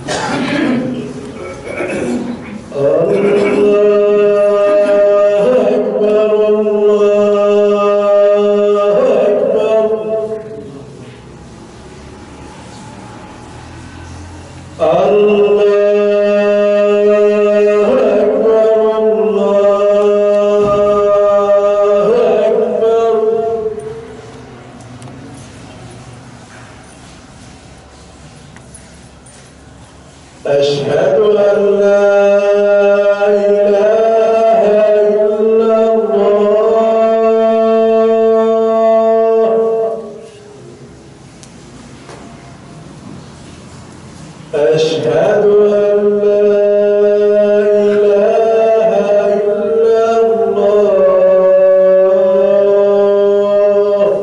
أشهد أن لا إله إلا الله. أشهد أن لا إله إلا الله.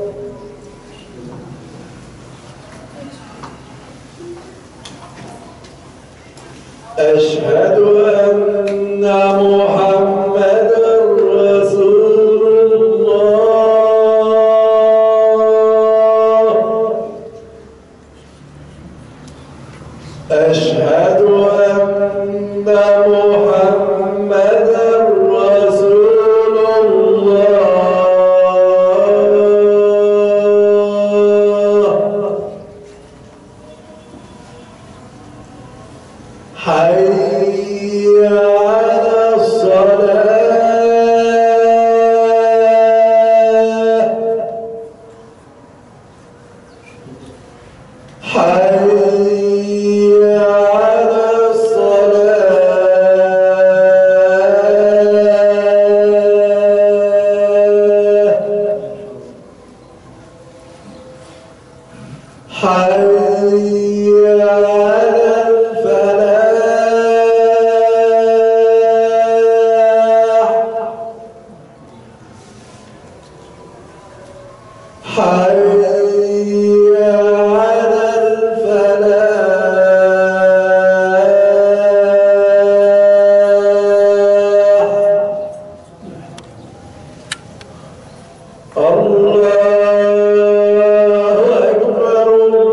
أشهد أن محمدًا رسول الله. أشهد أن محمدًا رسول الله. حي على الصلاة. حي على الصلاة. حي على الفلاح. حي على الفلاح. الله أكبر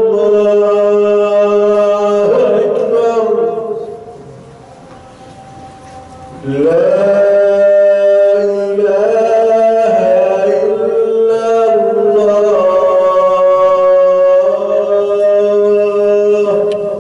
الله أكبر. لا إله إلا الله.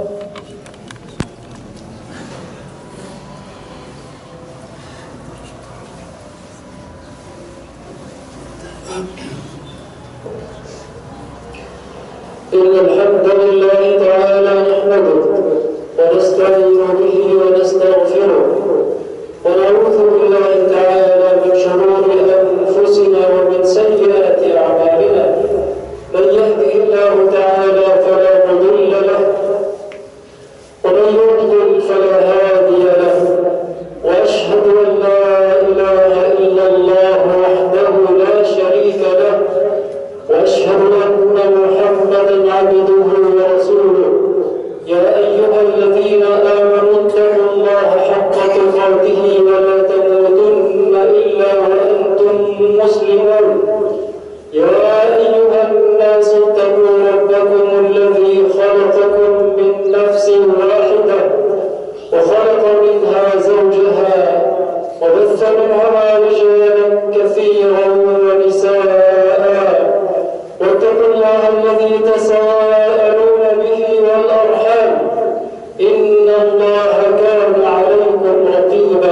إن الحمد لله تعالى نحمده ونستعين به ونستغفره ونعوذ بالله تعالى من شرور أنفسنا ومن سيئات أعمالنا. من يهده الله تعالى فلا مضل له ومن يضلل فلا هادي له. وأشهد أن لا إله إلا الله وحده لا شريك له. وأشهد أن محمدًا عبده ورسوله. يا أيها الذين آمنوا اتقوا الله حق تقاته ولا تموتن إلا وأنتم مسلمون. يا أيها الناس اتقوا ربكم الذي خلقكم من نفس واحدة وخلق منها زوجها وبث منهما رجالا كثيرا ونساء. واتقوا الله الذي تساءلون به والأرحام إن الله كان عليكم رقيبا.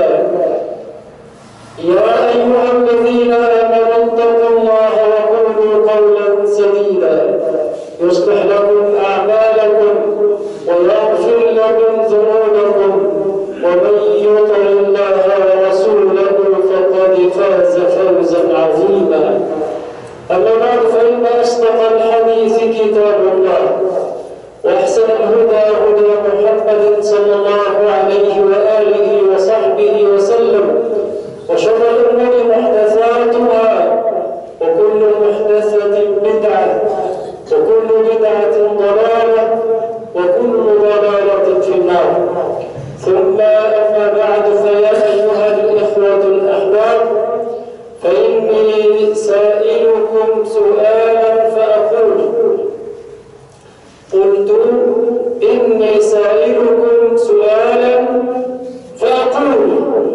يا أيها الذين آمنوا اتقوا الله وقولوا قولا سديدا يصلح لكم أعمالكم ويغفر لكم ذنوبكم. ومن يطع الله ورسوله فقد فاز فوزا عظيما. أما بعد فإن أصدق الحديث كتاب الله وأحسن الهدى هدى محمد صلى الله عليه وآله وصحبه وسلم. وشر الأمور محدثاتها وكل محدثة بدعة وكل بدعة ضلالة وكل ضلالة في النار. ثم أما بعد فيا أيها الإخوة الأحباب فإني سائلكم سؤالا فأقول قلت إن إني سائلكم سؤالا فأقول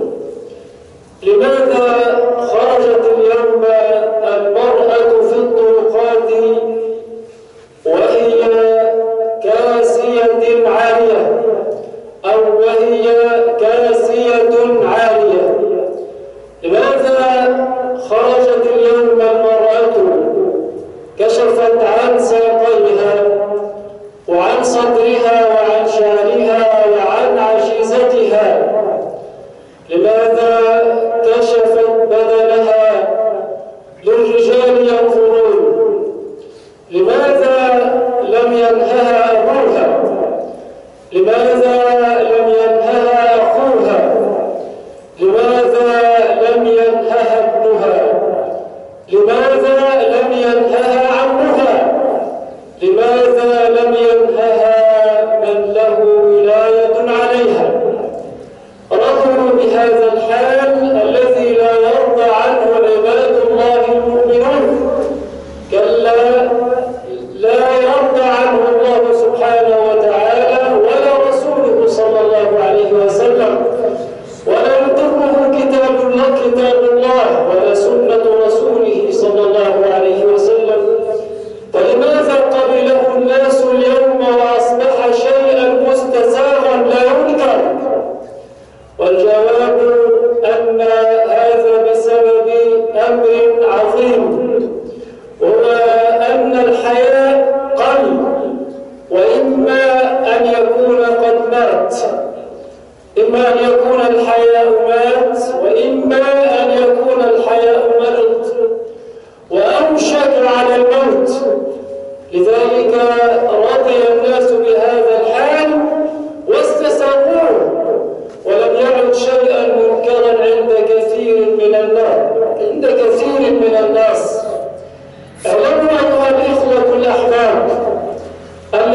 لماذا خرجت اليوم المرأة في الطرقات وهي كاسية عارية أو وهي كاسية عارية؟ لماذا خرجت اليوم المرأة كشفت عن ساقيها وعن صدرها وعن شعرها وعن عجيزتها؟ لماذا كشفت بدنها للرجال ينظرون؟ لماذا لم ينهها أبوها؟ لماذا لم ينهها أخوها؟ لماذا لم ينهها ابنها؟ لماذا لم ينهها عمها؟ لماذا لم ينهها من له ولاية عليها؟ رضوا بهذا الحال الذي لا يرضى عنه عباد الله المؤمنون. كلا، لا يرضى عنه الله سبحانه وتعالى ولا رسوله صلى الله عليه وسلم، ولا يضره كتاب الله ولا سنة رسوله صلى الله عليه وسلم. فلماذا قبله الناس اليوم وأصبح شيئا مستساغا لا ينكر؟ والجواب أن هذا بسبب أمر عظيم، وهو أن الحياء قل، وإما أن يكون قد مات، إما أن يكون الحياء مات، وإما أن يكون الحياء مرض وأوشك على الموت. لذلك رضي الناس بهذا الحال واستساغوه، ولم يعد شيئا منكرا عند كثير من الناس. اعلموا أيها الإخوة الأحباب أن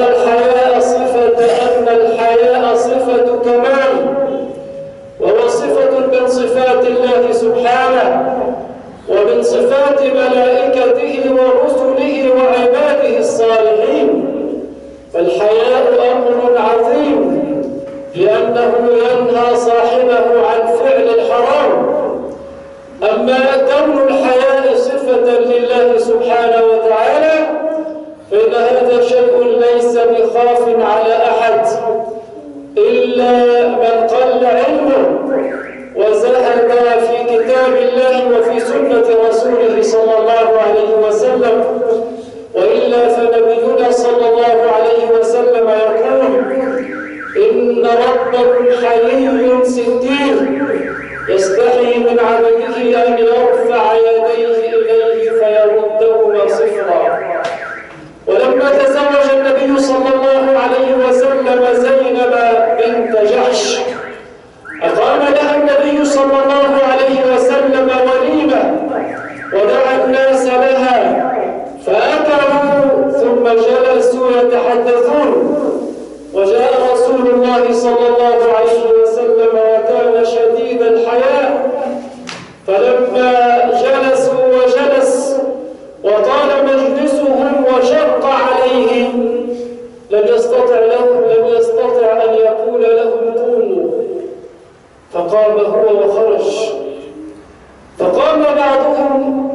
الحياء صفة كمال، وهو صفة من صفات الله سبحانه ومن صفات ملائكته ورسله وعباده الصالحين. فالحياء أمر عظيم لأنه ينهى صاحبه عن فعل الحرام. أما كون الحياء صفة لله سبحانه وتعالى فإن هذا شيء ليس بخاف على أحد إلا من قل علمه وزهد في كتاب الله وفي سنة رسوله صلى الله عليه وسلم. وإلا فنبينا صلى الله عليه وسلم يقول: إن ربكم حيي ستير يستحي من عبده أن يرفع يديه إليه فيردهما صفرا. ولما تزوج النبي صلى الله عليه وسلم زينب بنت جحش أقام لها النبي صلى الله عليه وسلم وليمة ودعا الناس لها، فأكلوا ثم جلسوا يتحدثون. وجاء رسول الله صلى الله عليه وسلم وكان شديد الحياء، فلما جلسوا وجلس وطال مجلسهم وشق عليهم لم يستطع أن يقول لهم قوموا، فقام هو وخرج. فقام بعضهم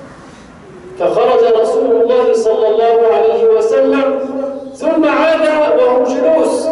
فخرج رسول الله صلى الله عليه وسلم ثم عاد وهم جلوس،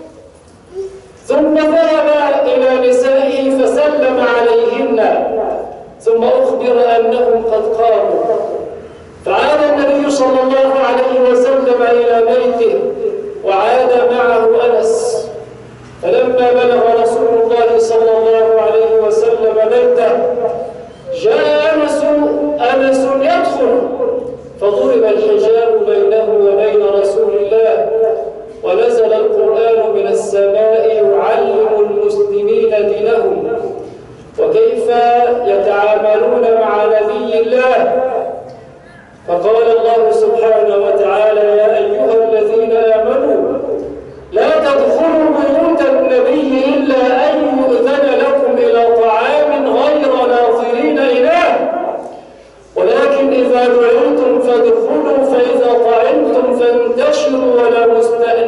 ثم ذهب إلى نسائه فسلم عليهن، ثم أخبر أنهم قد قاموا. فعاد النبي صلى الله عليه وسلم إلى بيته وعاد معه أنس. فلما بلغ رسول الله صلى الله عليه وسلم بيته جاء أنس يدخل، فضرب الحجاب بينه وبين رسول الله، ونزل القرآن من السماء يعلم المسلمين دينهم وكيف يتعاملون مع نبي الله. فقال الله سبحانه وتعالى: يا أيها الذين آمنوا لا تدخلوا بيوت النبي إلا أن يؤذن لكم إلى طعام غير ناظرين إناه، ولكن إذا دعوتم فادخلوا، فإذا طعمتم فانتشروا ولا مستأنسين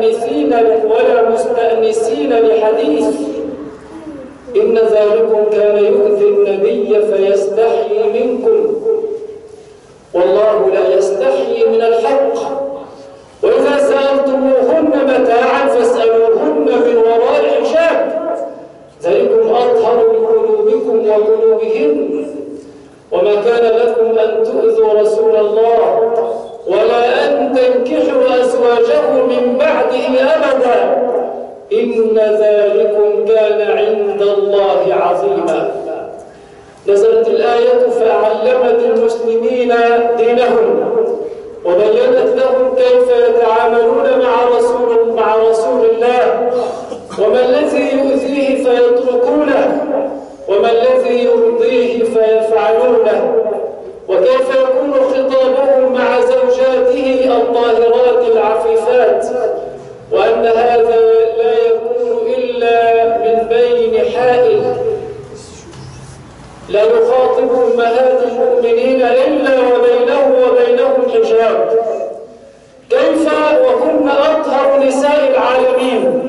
ولا مستأنسين لحديث، إن ذلكم كان يؤذي النبي فيستحيي منكم، والله لا يستحيي من الحق. وإذا سألتموهن متاعا فاسألوهن من وراء حجاب، ذلكم أطهر لقلوبكم وقلوبهن. وما كان لكم أن تؤذوا رسول الله ولا أن تنكحوا أزواجه من بعده أبدا، إن ذلكم كان عند الله عظيما. نزلت الآية فعلمت المسلمين دينهم وبينت لهم كيف يتعاملون مع رسول الله، وما الذي يؤذيه فيتركونه، وما الذي يرضيه فيفعلونه، وكيف يكون خطابهم مع زوجاته الطاهرات العفيفات، وأن هذا لا يكون إلا من بين حائل، لا يخاطب أمهات المؤمنين إلا وبينهم حجاب. كيف وهن أطهر نساء العالمين؟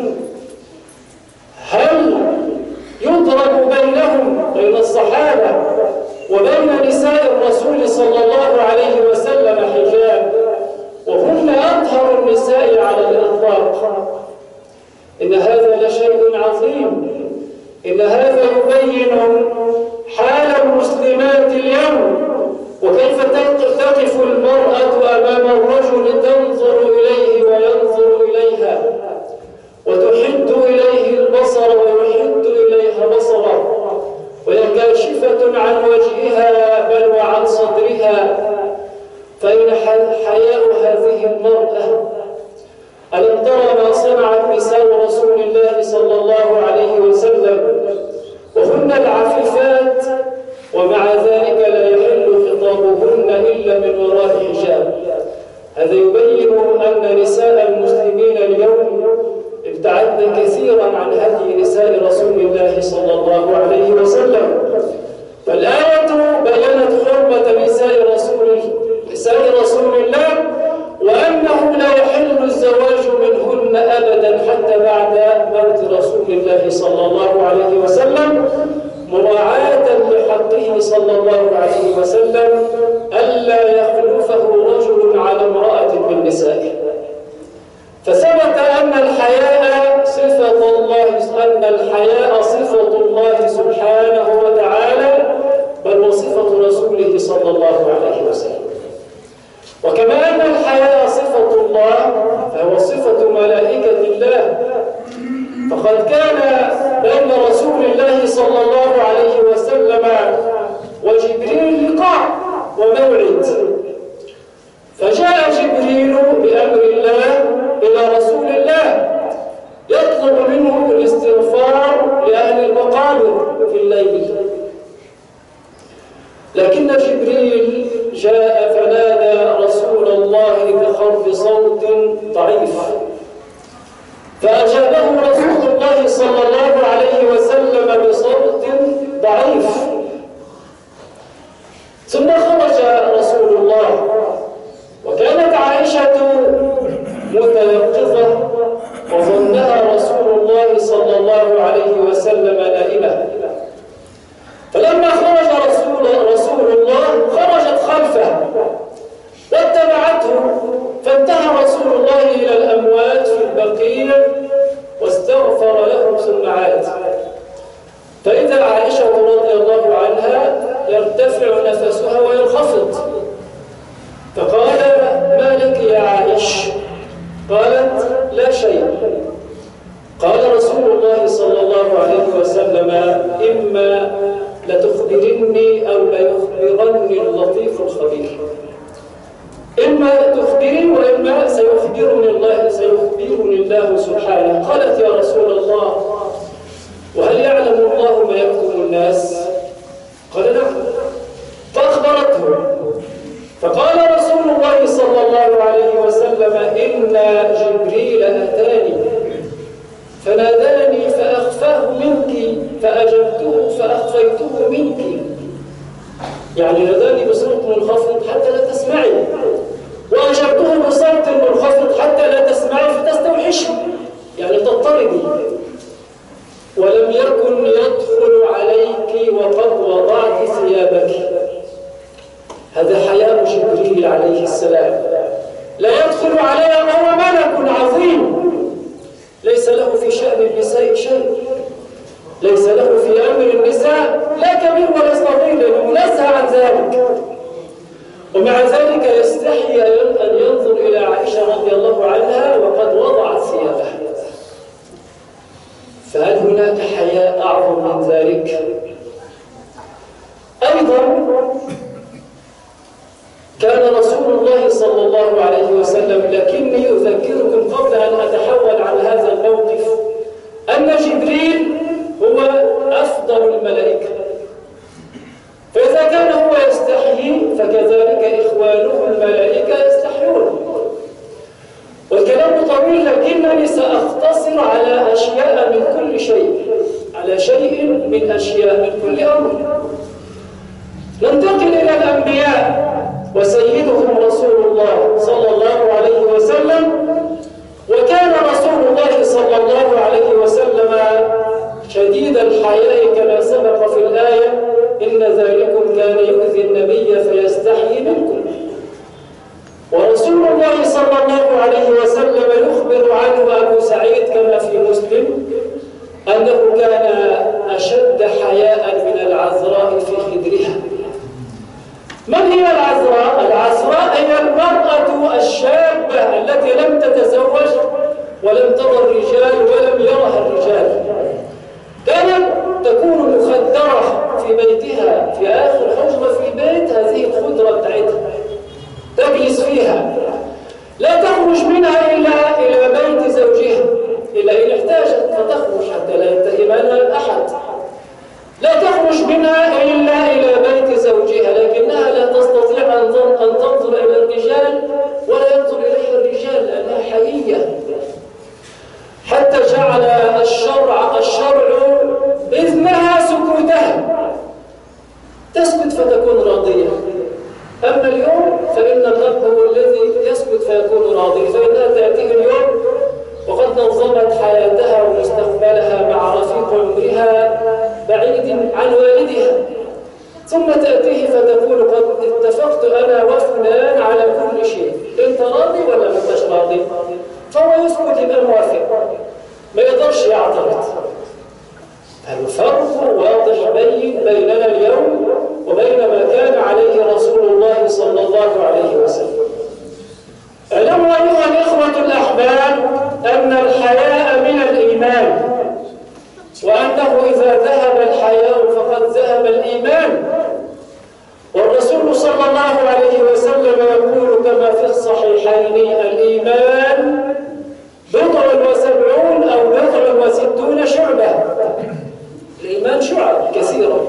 هل يضرب بين الصحابة وبين نساء الرسول صلى الله عليه وسلم حجاب وهن أطهر النساء على الإطلاق؟ إن هذا لشيء عظيم. إن هذا يبين حال المسلمات اليوم، وكيف تقف المرأة أمام الرجل تنظر إليه وينظر إليها، وتحد إليه البصر ويحد إليها بصره، وهي كاشفة عن وجهها بل وعن صدرها. فإن حياء هذه المرأة؟ ألم ترى ما صنعت نساء رسول الله صلى الله عليه وسلم وهن العفيفات، ومع ذلك لا يحل خطابهن إلا من وراء حجاب. هذا يبين أن نساء المسلمين اليوم ابتعدن كثيرا عن هدي نساء رسول الله صلى الله عليه وسلم. فالآية بينت حرمة نساء رسول الله، وأنه لا يحل الزواج منهن أبدا حتى بعد موت رسول الله صلى الله عليه وسلم، مراعاة لحقه صلى الله عليه وسلم ألا يخلفه رجل على امرأة من نسائه. فثبت أن الحياء صفة الله سبحانه وتعالى، بل وصفة رسوله صلى الله عليه وسلم. وكما أن الحياء صفة الله فهو صفة ملائكة الله، فقد كان بين رسول الله صلى الله عليه وسلم وجبريل لقاء وموعد، فجاء جبريل بأمر الله إلى رسول الله يطلب منه الاستغفار لأهل المقابر في الليل، لكن جبريل جاء فنادى رسول الله بخفض صوت ضعيف، فأجابه رسول الله صلى الله عليه وسلم بصوت ضعيف. ثم خرج رسول الله، وكانت عائشة متيقظة وظنها رسول الله صلى الله عليه وسلم نائمة. فلما خرج رسول الله خرجت خلفه واتبعته، فانتهى رسول الله إلى الأموات في البقيع واستغفر لهم ثم عاد. فإذا عائشة رضي الله عنها يرتفع نفسها وينخفض، فقال: ما لك يا عائش؟ قالت: لا شيء. قال رسول الله صلى الله عليه وسلم: إما لتخبرني أو ليخبرني اللطيف الخبير. إما تخبرني وإما سيخبرني الله سبحانه. قالت: يا رسول الله، وهل يعلم الله ما يكتم الناس؟ قال: نعم. فأخبرته، فقال رسول الله صلى الله عليه وسلم: إن جبريل أتاني فناداني فأخفاه منك فأجبته فأخفيته منك، يعني ناداني بصوت منخفض حتى لا تسمعي، وأجبته بصوت منخفض حتى لا تسمعي فتستوحشي. انفردي، ولم يكن يدخل عليك وقد وضعت ثيابك. هذا حياء جبريل عليه السلام، لا يدخل عليها وهو ملك عظيم ليس له في شأن النساء شيء، ليس له في أمر النساء لا كبير ولا صغير، منزه عن ذلك. ومع ذلك يستحي أن ينظر إلى عائشة رضي الله عنها وقد وضعت ثيابها. فهل هناك حياء أعظم من ذلك؟ أيضا كان رسول الله صلى الله عليه وسلم، لكني أذكركم قبل أن أتحول عن هذا الموقف أن جبريل هو أفضل الملائكة، فإذا كان هو يستحيي فكذلك إخوانه الملائكة يستحيون. والكلام طويل لكنني سأختصر على أشياء من كل شيء، على شيء من أشياء من كل أمر. ننتقل إلى الأنبياء وسيدهم رسول الله صلى الله عليه وسلم. وكان رسول الله صلى الله عليه وسلم شديد الحياء كما سبق في الآية: إن ذلكم كان يؤذي النبي فيستحيي منكم. ورسول الله صلى الله عليه وسلم يخبر عنه أبو سعيد كما في مسلم أنه كان أشد حياء من العذراء في خدرها. من هي العذراء؟ العذراء هي المرأة الشابة التي لم تتزوج ولم ترى الرجال ولم يرها الرجال، كانت تكون مخدرة في بيتها في آخر حجرة في البيت، هذه الخضرة بتاعتها تجلس فيها، لا تخرج منها إلا إلى بيت زوجها إلا إن احتاجت فتخرج حتى لا يتهمها أحد، لا تخرج منها إلا إلى بيت زوجها، لكنها لا تستطيع أن تنظر إلى الرجال ولا ينظر إليها الرجال لأنها حيية، حتى جعل الشرع إذنها سكوتها، تسكت فتكون راضية. أما اليوم فإن الرب هو الذي يسكت فيكون راضي، فإنها تأتيه اليوم وقد نظمت حياتها ومستقبلها مع رفيق عمرها بعيد عن والدها، ثم تأتيه فتقول قد اتفقت أنا وفلان على كل شيء، أنت راضي ولا ما أنتش راضي؟ فهو يسكت يبقى موافق، ما يقدرش يعترض. الفرق واضح بيننا اليوم وبين ما كان عليه رسول الله صلى الله عليه وسلم. اعلموا أيها الإخوة الأحباب أن الحياء من الإيمان، وأنه إذا ذهب الحياء فقد ذهب الإيمان. والرسول صلى الله عليه وسلم يقول كما في الصحيحين: الإيمان 70 أو 60 شعبة. الإيمان شعب كثيرة،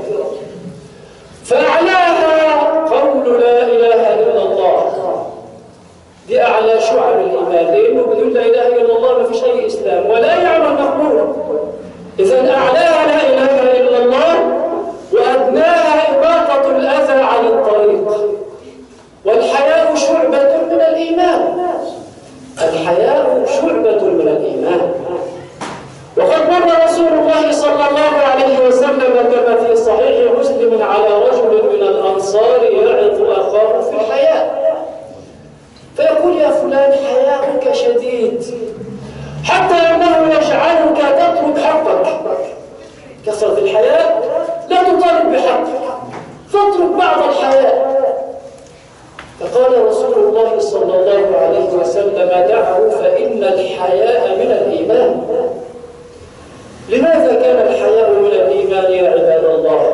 فأعلاها قول لا إله إلا الله، دي أعلى شعب الإيمان، لأنه بدون لا إله إلا الله ما فيش أي إسلام ولا يعمل مقبول. إذن أعلاها لا إله إلا الله، وأدناها إماطة الأذى عن الطريق. والحياء شعبة من الإيمان، الحياء شعبة من الإيمان. وقد مر رسول الله صلى الله عليه وسلم كما في صحيح مسلم على رجل من الأنصار يعظ أخاه في الحياء، فيقول: يا فلان حياؤك شديد حتى أنه يجعلك تترك حقك. كثرة الحياء لا تطالب بحقك، فاترك بعض الحياء. فقال رسول الله صلى الله عليه وسلم: دعه فإن الحياء من الإيمان. لماذا كان الحياء من الإيمان يا عباد الله؟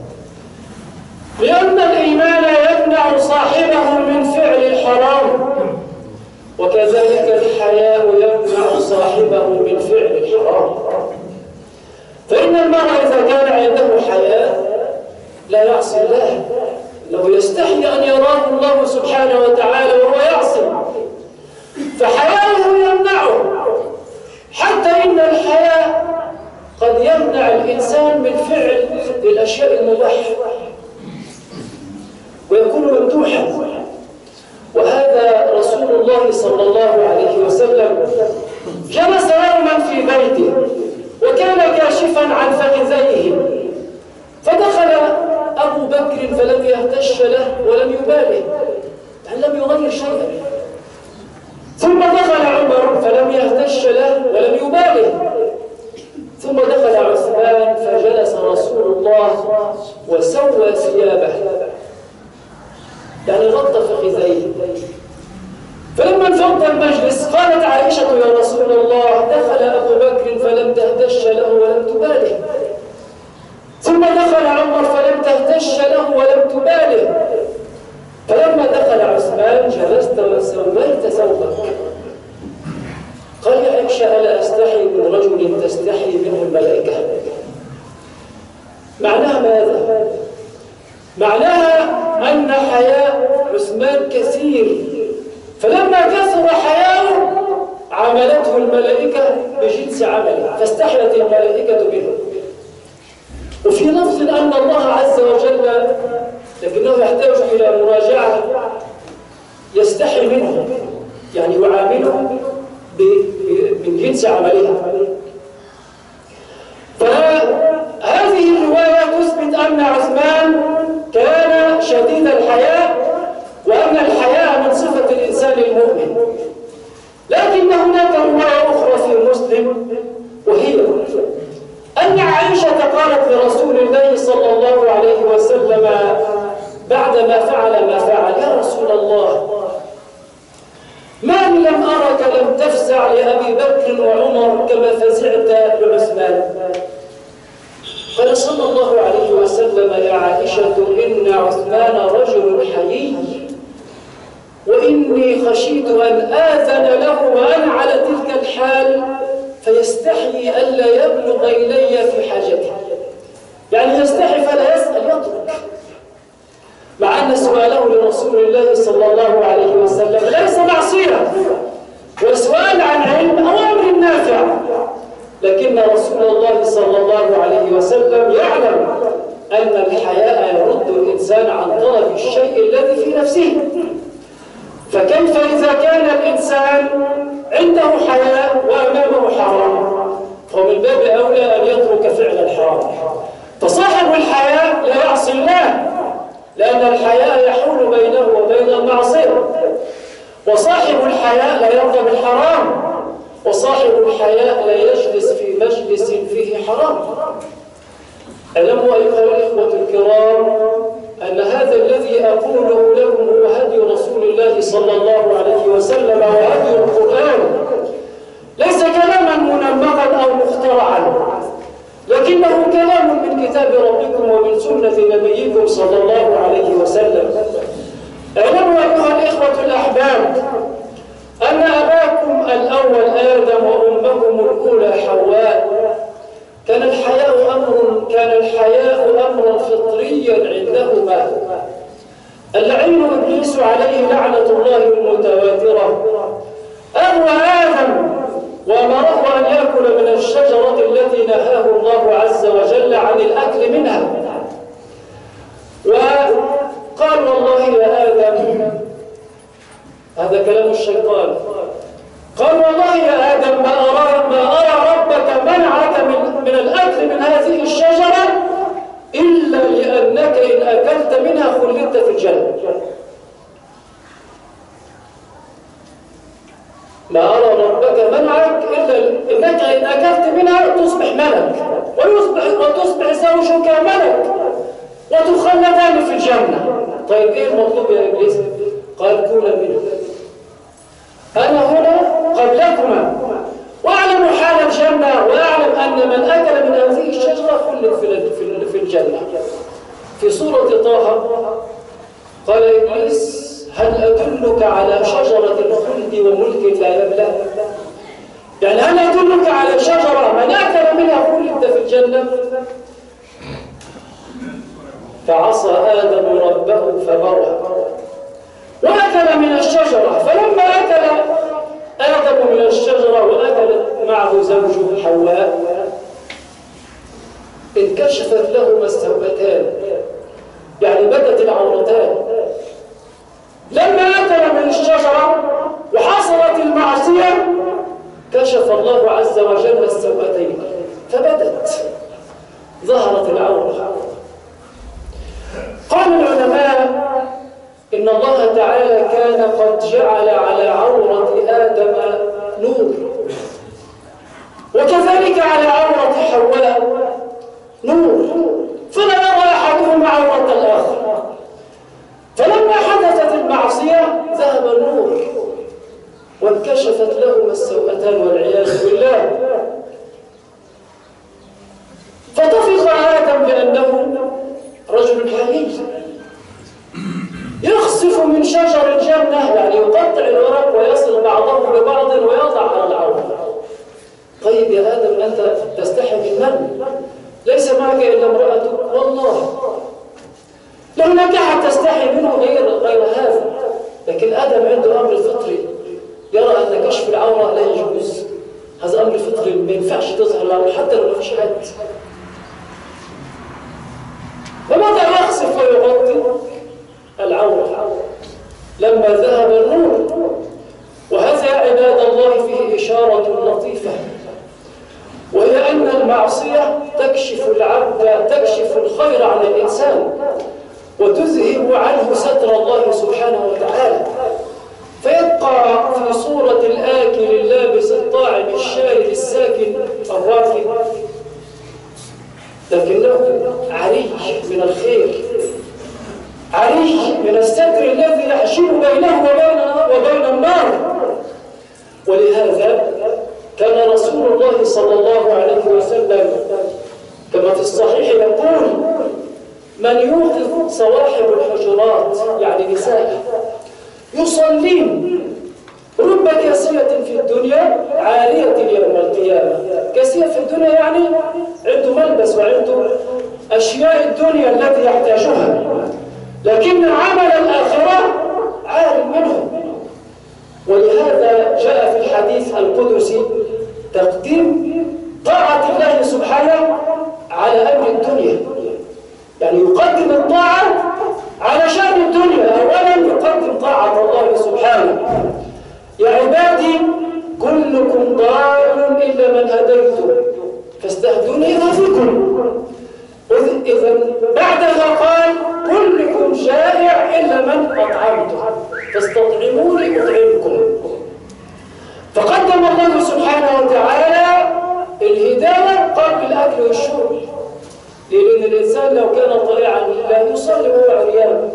لأن الإيمان يمنع صاحبه من فعل الحرام، وكذلك الحياء يمنع صاحبه من فعل الحرام. فإن المرء إذا كان عنده حياء لا يعصي الله، لو يستحي أن يراه الله سبحانه وتعالى وهو يعصي، فحياءه يمنعه. حتى إن الحياء قد يمنع الإنسان من فعل الأشياء المباحة ويكون ممدوحا. وهذا رسول الله صلى الله عليه وسلم جلس يوما في بيته كاشفا عن فخذيه، فدخل أبو بكر فلم يهتش له ولم يباله، يعني لم يغير شيئا. ثم دخل عمر فلم يهتش له ولم يباله. ثم دخل عثمان فجلس رسول الله وسوى ثيابه، يعني غطى فخذيه. فلما انفض المجلس قالت عائشة: يا رسول الله، دخل أبو بكر فلم تهتش له ولم تباله، ثم دخل عمر فلم تهتش له ولم تباله، فلما دخل عثمان جلست وسويت ثوبك. قال يا عائشة: ألا أستحي من رجل تستحي منه الملائكة؟ معناها ماذا؟ معناها أن حياء عثمان كثير، فلما كثر حياؤه عملته الملائكة بجنس عمله، فاستحيت الملائكة منه. وفي لفظ أن الله عز وجل، لكنه يحتاج إلى مراجعة، يستحي منه، يعني يعامله من جنس عملها. فهذه الرواية تثبت أن عثمان كان شديد الحياء، وأن الحياء من صفة الإنسان المؤمن. لكن هناك رواية أخرى في مسلم، وهي أن عائشة قالت لرسول الله صلى الله عليه وسلم بعدما فعل ما فعل: يا رسول الله، ما لم أرك لم تفزع لأبي بكر وعمر كما فزعت لعثمان. قال صلى الله عليه وسلم: يا عائشة، إن عثمان رجل حيي، وإني خشيت أن آذن له وأنا على تلك الحال فيستحي ألا يبلغ إلي في حاجته. يعني يستحي فلا يسأل، يترك، مع أن سؤاله لرسول الله صلى الله عليه وسلم ليس معصية، وسؤال عن علم أو أمر نافع، لكن رسول الله صلى الله عليه وسلم يعلم أن الحياء يرد الإنسان عن طلب الشيء الذي في نفسه. فكيف إذا كان الإنسان عنده حياء وأمامه حرام؟ فمن باب أولى أن يترك فعل الحرام. فصاحب الحياء لا يعصي الله، لأن الحياء يحول بينه وبين المعصية. وصاحب الحياء لا يرضى بالحرام، وصاحب الحياء لا يجلس في مجلس فيه حرام. اعلموا أيها الإخوة الكرام أن هذا الذي أقوله لكم هو هدي رسول الله صلى الله عليه وسلم وهدي القرآن، ليس كلاما منمقا أو مخترعا، لكنه كلام من كتاب ربكم ومن سنة نبيكم صلى الله عليه وسلم. اعلموا أيها الإخوة الأحباب أن أباكم الأول آدم وأمكم الأولى حواء كان الحياء أمرا فطريا عندهما. اللعين إبليس عليه لعنة الله المتواترة أغوى آدم وأمره أن يأكل من الشجرة التي نهاه الله عز وجل عن الأكل منها، وقال: والله يا آدم، هذا كلام الشيطان، قال: والله يا آدم ما أرى ربك منعك من الأكل من هذه الشجرة إلا لأنك إن أكلت منها خلدت في الجنة. ما أرى ربك منعك إلا إنك إن أكلت منها تصبح ملك، وتصبح زوجك ملك، وتخلدان في الجنة. طيب إيه المطلوب يا إبليس؟ قال: كولا منه، أنا هنا قبلكما، وأعلم حال الجنة، وأعلم أن من أكل من هذه الشجرة خلد في الجنة. في سورة طه قال إبليس: هل أدلك على شجرة الخلد وملك لا يبلى؟ يعني هل أدلك على شجرة من أكل منها خلد في الجنة؟ فعصى آدم ربه فغوى وأكل من الشجرة. فلما أكل آدم من الشجرة وأكلت معه زوجه حواء انكشفت لهما السوءتان، يعني بدت العورتان. لما أكل من الشجرة وحصلت المعصية كشف الله عز وجل السوءتين، فبدت، ظهرت العورة. قال العلماء إن الله تعالى كان قد جعل على عورة آدم نور، وكذلك على عورة حواء نور، فلا يرى أحدهم عورة الآخر. فلما حدثت المعصية ذهب النور وانكشفت لهما السوءتان والعياذ بالله. فطفق آدم بأنه رجل حليم يخصف من شجر الجنة، يعني يقطع الورق ويصل بعضه ببعض ويضع على العورة. طيب يا آدم أنت تستحي من؟ ليس معك إلا امرأتك، والله لو نجحت تستحي منه غير هذا. لكن آدم عنده أمر فطري، يرى أن كشف العورة لا يجوز، هذا أمر فطري ما ينفعش تظهر العورة حتى لو ما فيش حد. فماذا يخصف ويغطي العورة لما ذهب النور؟ وهذا يا عباد الله فيه إشارة لطيفة، وهي أن المعصية تكشف العبد، تكشف الخير عن الإنسان وتذهب عنه ستر الله سبحانه وتعالى، فيبقى في صورة الآكل اللابس الطاعم الشارب الساكن الراكب، لكنه عريج من الخير، عريج من الستر الذي يحشر بينه وبين النار. ولهذا كان رسول الله صلى الله عليه وسلم كما في الصحيح يقول: من يوقظ صواحب الحجرات، يعني نساء، يصلين رب كاسية في الدنيا عارية يوم القيامة. كاسية في الدنيا يعني عنده ملبس وعنده أشياء الدنيا التي يحتاجها، لكن عمل الآخرة عار منه. ولهذا جاء في الحديث القدسي تقديم طاعة الله سبحانه على أمر الدنيا، يعني يقدم الطاعة على شأن الدنيا. أولا يقدم طاعة الله سبحانه: يا عبادي كلكم ضال إلا من هديته فاستهدوني أهدكم. إذا بعدها قال: كلكم جائع إلا من أطعمته فاستطعموني أطعمكم. فقدم الله سبحانه وتعالى الهداية قبل الأكل والشرب، لأن الإنسان لو كان طائعا لله يصلي وهو عريان،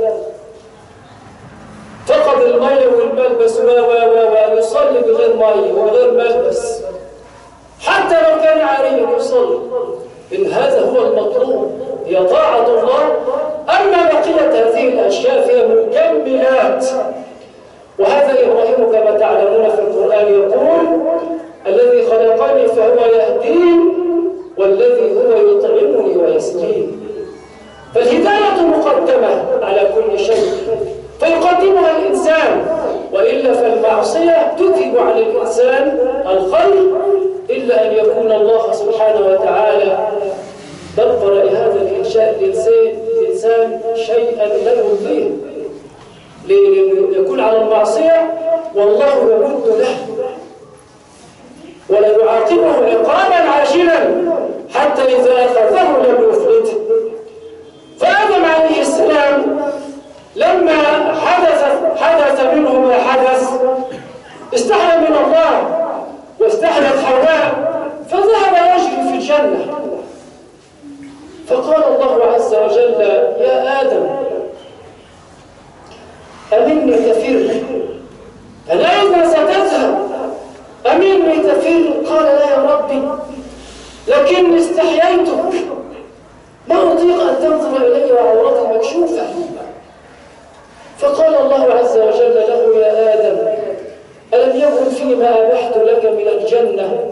فقد المية والملبس ويصلي بغير مية وغير ملبس، حتى لو كان عاريا يصلي. إن هذا هو المطلوب، هي طاعة الله. أما بقية هذه الأشياء فيها مكملات. وهذا إبراهيم كما تعلمون في القرآن يقول: الذي خلقني فهو يهدين والذي هو يطعمني ويسقين. فالهداية مقدمة على كل شيء فيقدمها الإنسان، وإلا فالمعصية تذهب عن الإنسان الخير، إلا أن يكون الله سبحانه وتعالى دبر لهذا الإنسان شيئا لا يرضيه ليكون على المعصية، والله يرد له ولا يعاقبه عقابا عاجلا حتى إذا أخذه لم يفلته. فآدم عليه السلام لما حدث منه ما حدث استحى من الله واستحلت حواء، فذهب يجري في الجنة. فقال الله عز وجل: يا آدم أمني تفر؟ أين ستذهب؟ أمني تفر؟ قال: لا يا ربي، لكن استحييتك، ما أطيق أن تنظر إلي وعورتي مكشوفة. فقال الله عز وجل له: يا آدم ألم يكن فيما أبحت لك من الجنة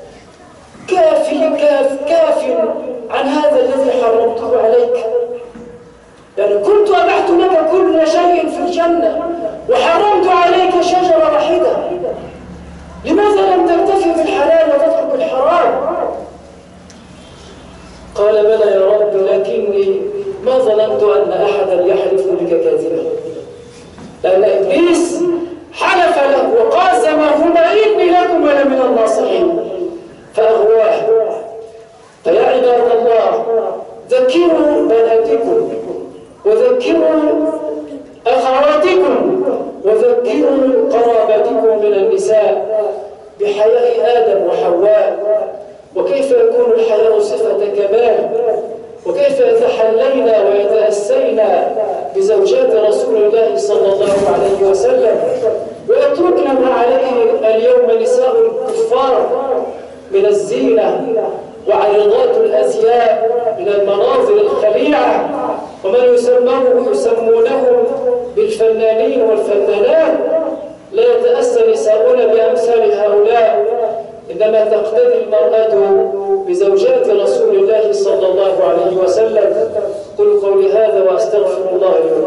كاف عن هذا الذي حرمته عليك؟ يعني كنت أبحت لك كل شيء في الجنة وحرمت عليك شجرة واحدة، لماذا لم تكتفي بالحلال وتترك الحرام؟ قال: بلى يا رب، لكني ما ظننت أن أحدا يحلف بك كاذبا، لأن إبليس حلف له وقاسمهما: إني لكما لمن الناصحين، فأغواه. وذكروا أخواتكم وذكروا قرابتكم من النساء بحياء آدم وحواء، وكيف يكون الحياء صفة كمال، وكيف يتحلينا ويتأسينا بزوجات رسول الله صلى الله عليه وسلم، ويتركنا ما عليه اليوم نساء الكفار من الزينة وعرضات الأزياء من المناظر الخليعة، ومن يسمونهم بالفنانين والفنانات. لا يتأسى نساؤنا بأمثال هؤلاء، إنما تقتدي المرأة بزوجات رسول الله صلى الله عليه وسلم. قل قولي هذا وأستغفر الله لي.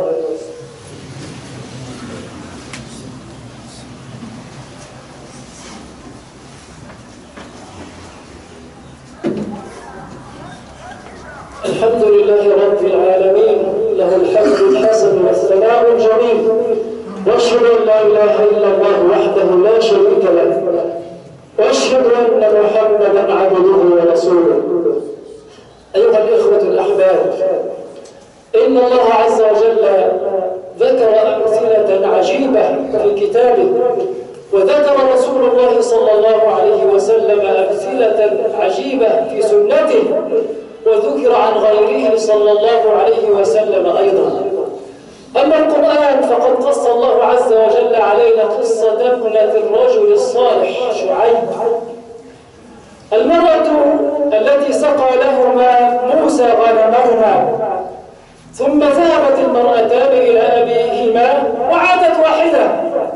الحمد لله رب العالمين، له الحمد الحسن والثناء الجميل، واشهد ان لا اله الا الله وحده لا شريك له، واشهد ان محمدا عبده ورسوله. ايها الاخوه الاحباب، ان الله عز وجل ذكر امثله عجيبه في كتابه، وذكر رسول الله صلى الله عليه وسلم امثله عجيبه في سنته، وذكر عن غيره صلى الله عليه وسلم أيضا. أما القرآن فقد قص الله عز وجل علينا قصة ابنة الرجل الصالح شعيب، المرأة التي سقى لهما موسى غنمهما، ثم ذهبت المرأتان إلى أبيهما وعادت واحدة،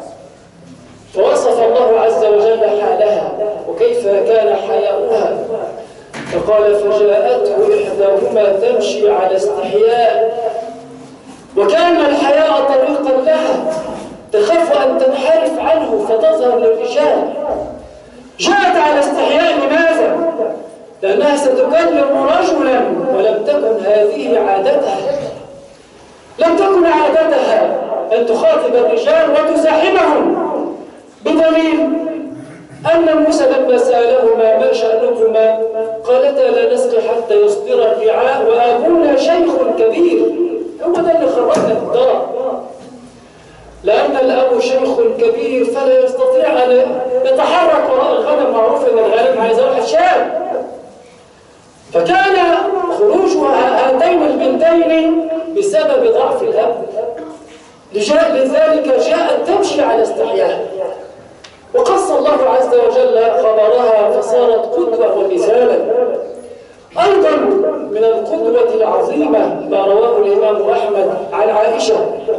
فوصف الله عز وجل حالها وكيف كان حياؤها، فقال فجاءته إحداهما تمشي على استحياء، وكان الحياء طريقا لها تخاف أن تنحرف عنه فتظهر للرجال. جاءت على استحياء، لماذا؟ لأنها ستكلم رجلا، ولم تكن هذه عادتها، لم تكن عادتها أن تخاطب الرجال وتزاحمهم، بدليل أن موسى لما سألهما ما شأنكما قالتا لا نسقي حتى يصدر الرعاء وأبونا شيخ كبير. هو ده اللي خرجنا الدار، لأن الأب شيخ كبير فلا يستطيع أن يتحرك وراء الغنم، معروف أن الغنم عايز واحد شاب، فكان خروج هاتين البنتين بسبب ضعف الأب، لذلك جاءت تمشي على استحياء، وقص الله عز وجل خبرها فصارت قدوة ومثالا. أيضا من القدوة العظيمة ما رواه الإمام أحمد عن عائشة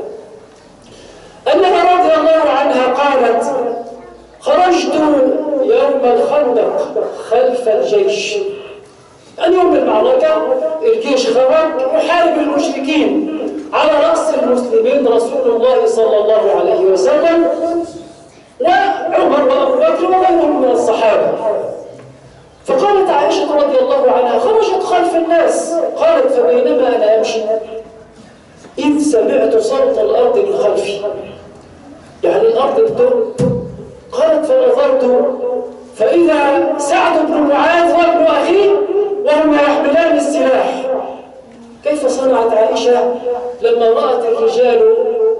أنها رضي الله عنها قالت: خرجت يوم الخندق خلف الجيش، أن يوم المعركة الجيش خرج يحارب المشركين، على رأس المسلمين رسول الله صلى الله عليه وسلم وعمر وأبو بكر وغيرهم من الصحابة. فقالت عائشة رضي الله عنها: خرجت خلف الناس، قالت فبينما أنا أمشي إذ سمعت صوت الأرض من خلفي، يعني الأرض بتدق. قالت فنظرت فإذا سعد بن معاذ وابن أخيه وهما يحملان السلاح. كيف صنعت عائشة لما رأت الرجال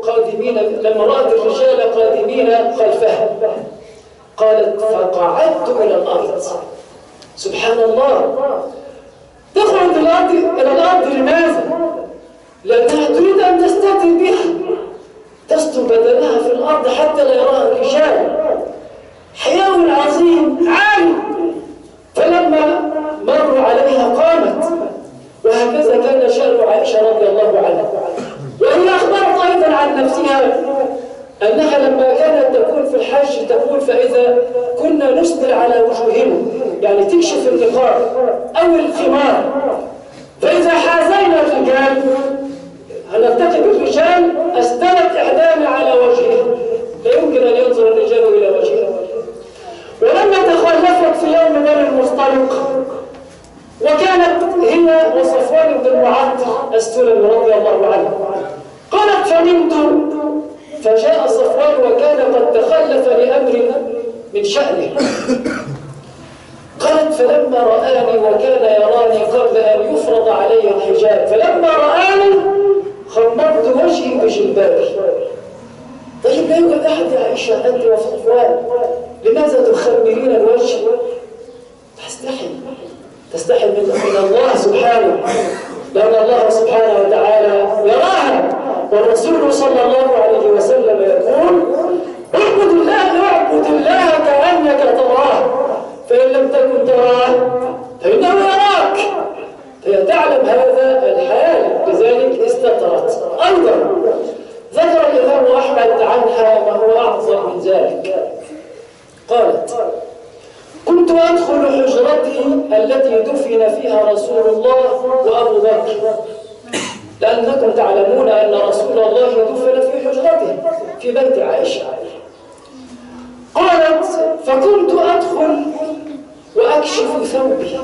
قادمين خلفها؟ قالت فقعدت إلى الأرض. سبحان الله، تقعد إلى الأرض لماذا؟ لأنها تريد أن تستتر بها، تستر بدنها في الأرض حتى لا يراها الرجال. حياء عظيم عالي. فلما مروا عليها قامت، وهكذا كان شأن عائشة رضي الله عنها. وهي أخبرت أيضا عن نفسها أنها لما كانت تكون في الحج تقول: فإذا كنا نسدل على وجوهنا، يعني تكشف النقاب أو الخمار، فإذا حازينا الرجال هنلتقي بالرجال أسدلت إحدانا على وجهها، لا يمكن أن ينظر الرجال إلى وجهها. ولما تخلفت في يوم بني المصطلق، وكانت هي وصفوان بن المعطل السلمي رضي الله عنه، قالت فنمت فجاء صفوان وكان قد تخلف لأمر من شأنه. قالت فلما رآني وكان يراني قبل أن يفرض علي الحجاب، فلما رآني خمرت وجهي بجلبابي. طيب لا يوجد أحد يا عائشة أنت وصفوان، لماذا تخمرين الوجه؟ تستحي من الله سبحانه، لأن الله سبحانه وتعالى يراها، والرسول صلى الله عليه وسلم يقول اعبد الله كأنك تراه، فإن لم تكن تراه فإنه يراك. هي تعلم هذا الحال، لذلك استترت. أيضا ذكر الإمام أحمد عنها ما هو أعظم من ذلك. قالت: كنت أدخل حجرتي التي دفن فيها رسول الله وأبو بكر، لأنكم تعلمون أن رسول الله دفن في حجرته في بيت عائشة. قالت: فكنت أدخل وأكشف ثوبي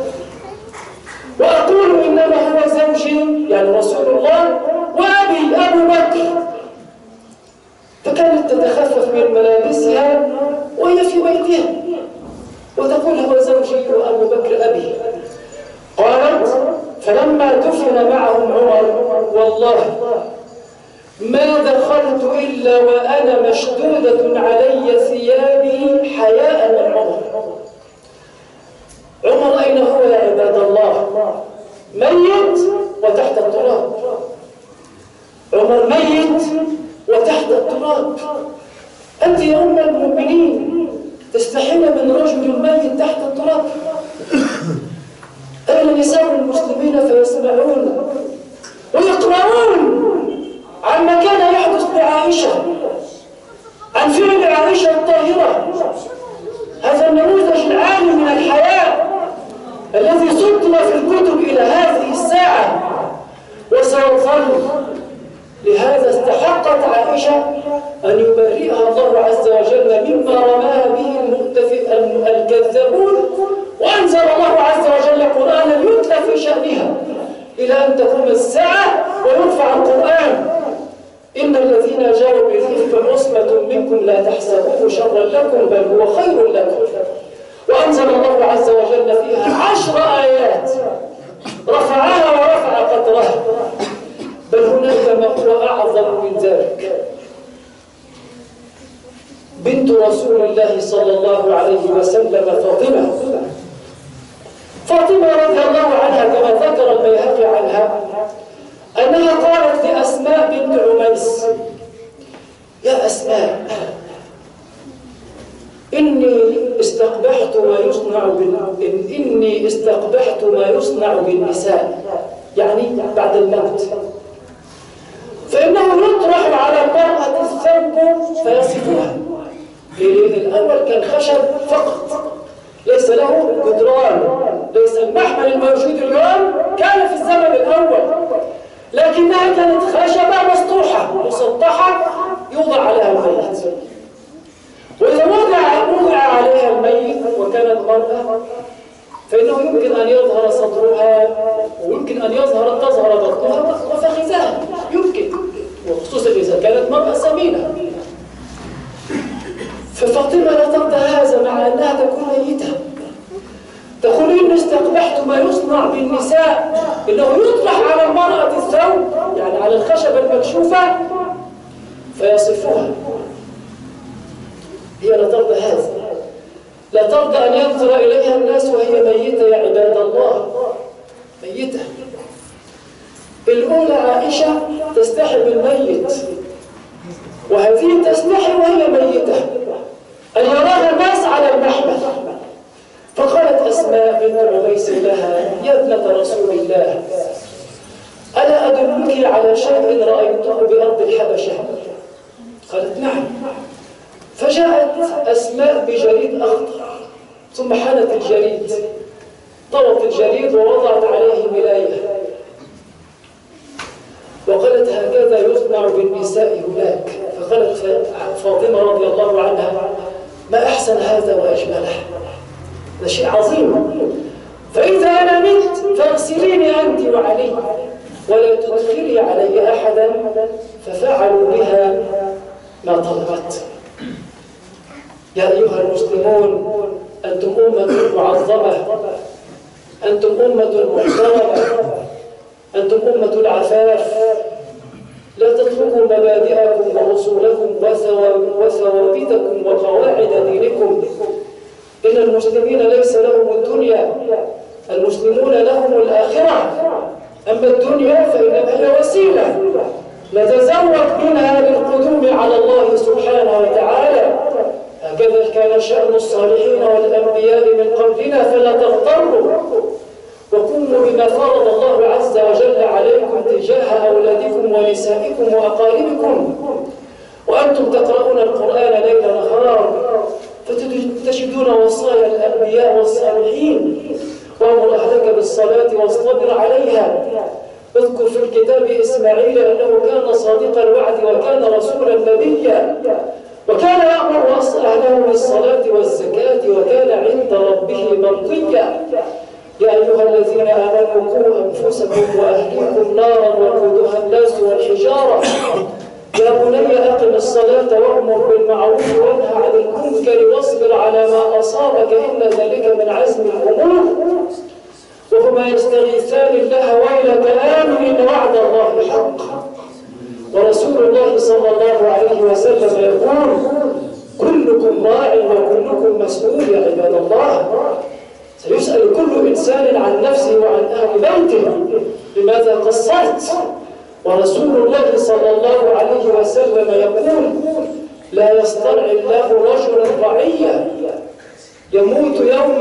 وأقول إنما هو زوجي، يعني رسول الله، وأبي أبو بكر. فكانت تتخفف من ملابسها وهي في بيتها وتقول هو زوجي وأبو بكر أبي. قالت: فلما دفن معهم عمر والله ما دخلت إلا وأنا مشدودة علي ثيابي حياء من عمر. عمر أين هو يا عباد الله؟ ميت وتحت التراب. عمر ميت وتحت التراب. أنت يا أم المؤمنين تستحين من رجل ميت تحت التراب؟ أين نساء المسلمين فيسمعون ويقرؤون عن ما كان يحدث بعائشة، عن فعل عائشة الطاهرة، هذا النموذج العالي من الحياة الذي سطر في الكتب إلى هذه الساعة وسيظل. لهذا استحقت عائشة أن يبرئها الله عز وجل مما رماها به الكذابون، وأنزل الله عز وجل قرآنا يتلى في شأنها إلى أن تقوم الساعة ويرفع القرآن. إن الذين جاءوا بالإفك عصبة منكم لا تحسبوه شرا لكم بل هو خير لكم. وأنزل الله عز وجل فيها 10 آيات رفعها ورفع قدرها. بل هناك ما هو أعظم من ذلك. بنت رسول الله صلى الله عليه وسلم فاطمة رضي الله عنها كما ذكر البيهقي عنها أنها قالت لأسماء بنت عميس: يا أسماء، إني استقبحت ما يصنع بالنساء، يعني بعد الموت، فإنه يطرح على المرأة الثوب فيصفها. لأن الأول كان خشب فقط، ليس له جدران، ليس المحمل الموجود اليوم كان في الزمن الأول، لكنها كانت خشبة مسطوحة مسطحة يوضع عليها الميت. وإذا وضع عليها الميت وكانت مرأة فإنه يمكن أن يظهر صدرها، ويمكن أن تظهر بطنها وفخذها، يمكن، وخصوصا إذا كانت مرأة سمينة. ففاطمة لا ترضى هذا مع أنها تكون ميتة. تقول: إني استقبحت ما يصنع بالنساء، إنه يطرح على المرأة الثوب، يعني على الخشبة المكشوفة، فيصفها. هي لا ترضى هذا، لا ترضى أن ينظر إليها الناس وهي ميتة يا عباد الله، ميتة. الأولى عائشة تستحي بالميت، وهذه تستحي وهي ميتة أن يراها الناس على المحمل. فقالت أسماء بنت عميس لها: يا ابنة رسول الله، ألا أدلك على شيء رأيته بأرض الحبشة؟ قالت: نعم. فجاءت أسماء بجريد أخضر، ثم حنت الجريد، طوت الجريد ووضعت عليه ملاية، وقالت: هكذا يصنع بالنساء هناك. فقالت فاطمة رضي الله عنها: ما أحسن هذا وأجمله، هذا شيء عظيم. فإذا أنا مت فاغسليني أنت وعلي ولا تدخلي علي أحدا. ففعلوا بها ما طلبت. يا أيها المسلمون، أنتم أمة معظمة، أنتم أمة محترمة، أنتم أمة العفاف، لا تتركوا مبادئكم وأصولكم وثوابتكم وقواعد دينكم. إن المسلمين ليس لهم الدنيا، المسلمون لهم الآخرة. أما الدنيا فإنما هي وسيلة نتزود منها للقدوم على الله سبحانه وتعالى. هكذا كان شأن الصالحين والأنبياء من قبلنا، فلا تغتروا وقوموا بما فرض الله عز وجل عليكم تجاه أولادكم ونسائكم وأقاربكم، وأنتم تقرؤون القرآن ليل نهار فتجدون وصايا الأنبياء والصالحين: وأمر أهلك بالصلاة واصطبر عليها. اذكر في الكتاب إسماعيل أنه كان صادق الوعد وكان رسولا نبيا، وكان يأمر أهله بالصلاة والزكاة وكان عند ربه مرضيا. يا أيها الذين آمنوا قوا أنفسكم وأهليكم نارا وقودها الناس والحجارة. يا بني أقم الصلاة وأمر بالمعروف وانهى عن المنكر واصبر على ما أصابك إن ذلك من عزم الأمور. وهما يستغيثان الله ويلك آمن إن وعد الله حق. ورسول الله صلى الله عليه وسلم يقول: كلكم راع وكلكم مسؤول. يا عباد الله، سيسأل كل إنسان عن نفسه وعن أهل بيته: لماذا قصرت؟ ورسول الله صلى الله عليه وسلم يقول: لا يسترعي الله رجلا رعيا يموت يوم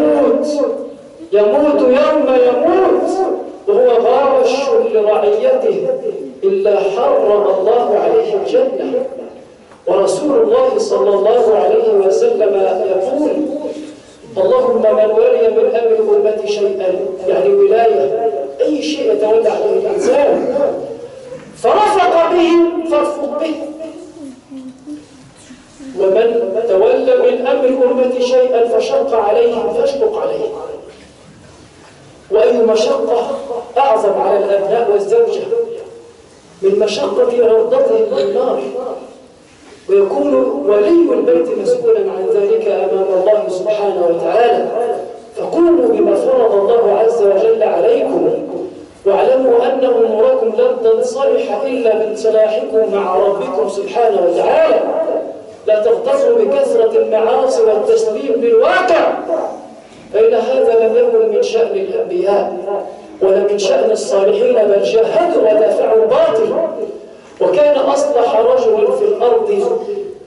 يموت وهو غاش لرعيته إلا حرم الله عليه الجنة. ورسول الله صلى الله عليه وسلم يقول: اللهم من ولي من أمر الأمة شيئا، يعني ولاية، أي شيء يتولى عليه الإنسان، فرفق به فارفق به. ومن تولى من أمر الأمة شيئا فشق عليهم فاشقق عليه. وأي مشقة أعظم على الأبناء والزوجة من مشقة عرضتهم للنار، ويكون ولي البيت مسؤولا عن ذلك أمام الله سبحانه وتعالى. فقوموا بما فرض الله عز وجل عليكم، واعلموا أن أموركم لن تنصلح إلا بانصلاحكم مع ربكم سبحانه وتعالى. لا تغتروا بكثرة المعاصي والتسليم للواقع، فإن هذا لم يكن من شأن الأنبياء ولا من شأن الصالحين، بل جاهدوا ودافعوا الباطل. وكان أصلح رجل في الأرض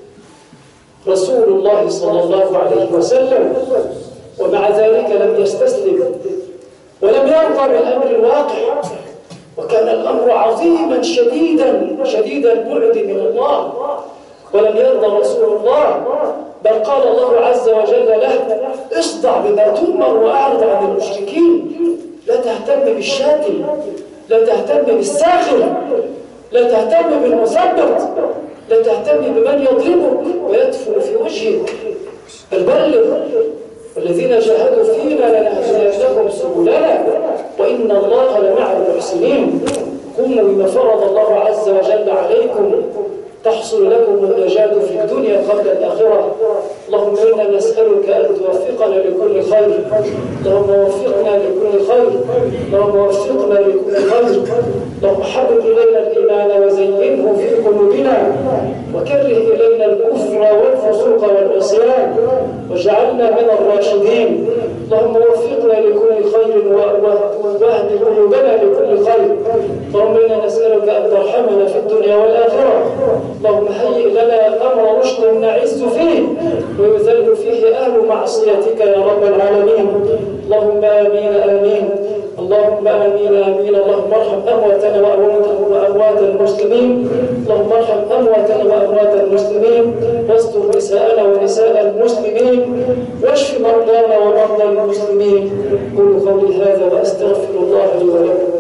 رسول الله صلى الله عليه وسلم، ومع ذلك لم يستسلم ولم يرضى بالأمر الواقع، وكان الأمر عظيما شديد البعد من الله، ولم يرضى رسول الله، بل قال الله عز وجل له: اصدع بما تؤمر وأعرض عن المشركين. لا تهتم بالشاتم، لا تهتم بالساخر، لا تهتم بالمثبت، لا تهتم بمن يضربك ويدفن في وجهك، بل بلغ. والذين جاهدوا فينا لنهدينهم سبلنا وإن الله لمع المحسنين. قوموا بما فرض الله عز وجل عليكم تحصل لكم النجاة في الدنيا قبل الآخرة. اللهم إنا نسألك أن توفقنا لكل خير، اللهم وفقنا لكل خير، اللهم وفقنا لكل خير. اللهم حبب إلينا الإيمان وزينه في قلوبنا، وكره إلينا الكفر والفسوق والعصيان، واجعلنا من الراشدين. اللهم وفقنا لكل خير واهد قلوبنا لكل خير. اللهم إنا نسألك أن ترحمنا في الدنيا والآخرة. اللهم هيئ لنا أمر رشد نعز فيه ويذل فيه أهل معصيتك يا رب العالمين. اللهم آمين آمين، اللهم آمين آمين. اللهم ارحم أمواتنا وأموات المسلمين، اللهم ارحم أمواتنا وأموات المسلمين، واستر نساءنا ونساء المسلمين، واشف مرضانا ومرضى المسلمين. قولوا قولي هذا وأستغفر الله لي ولكم.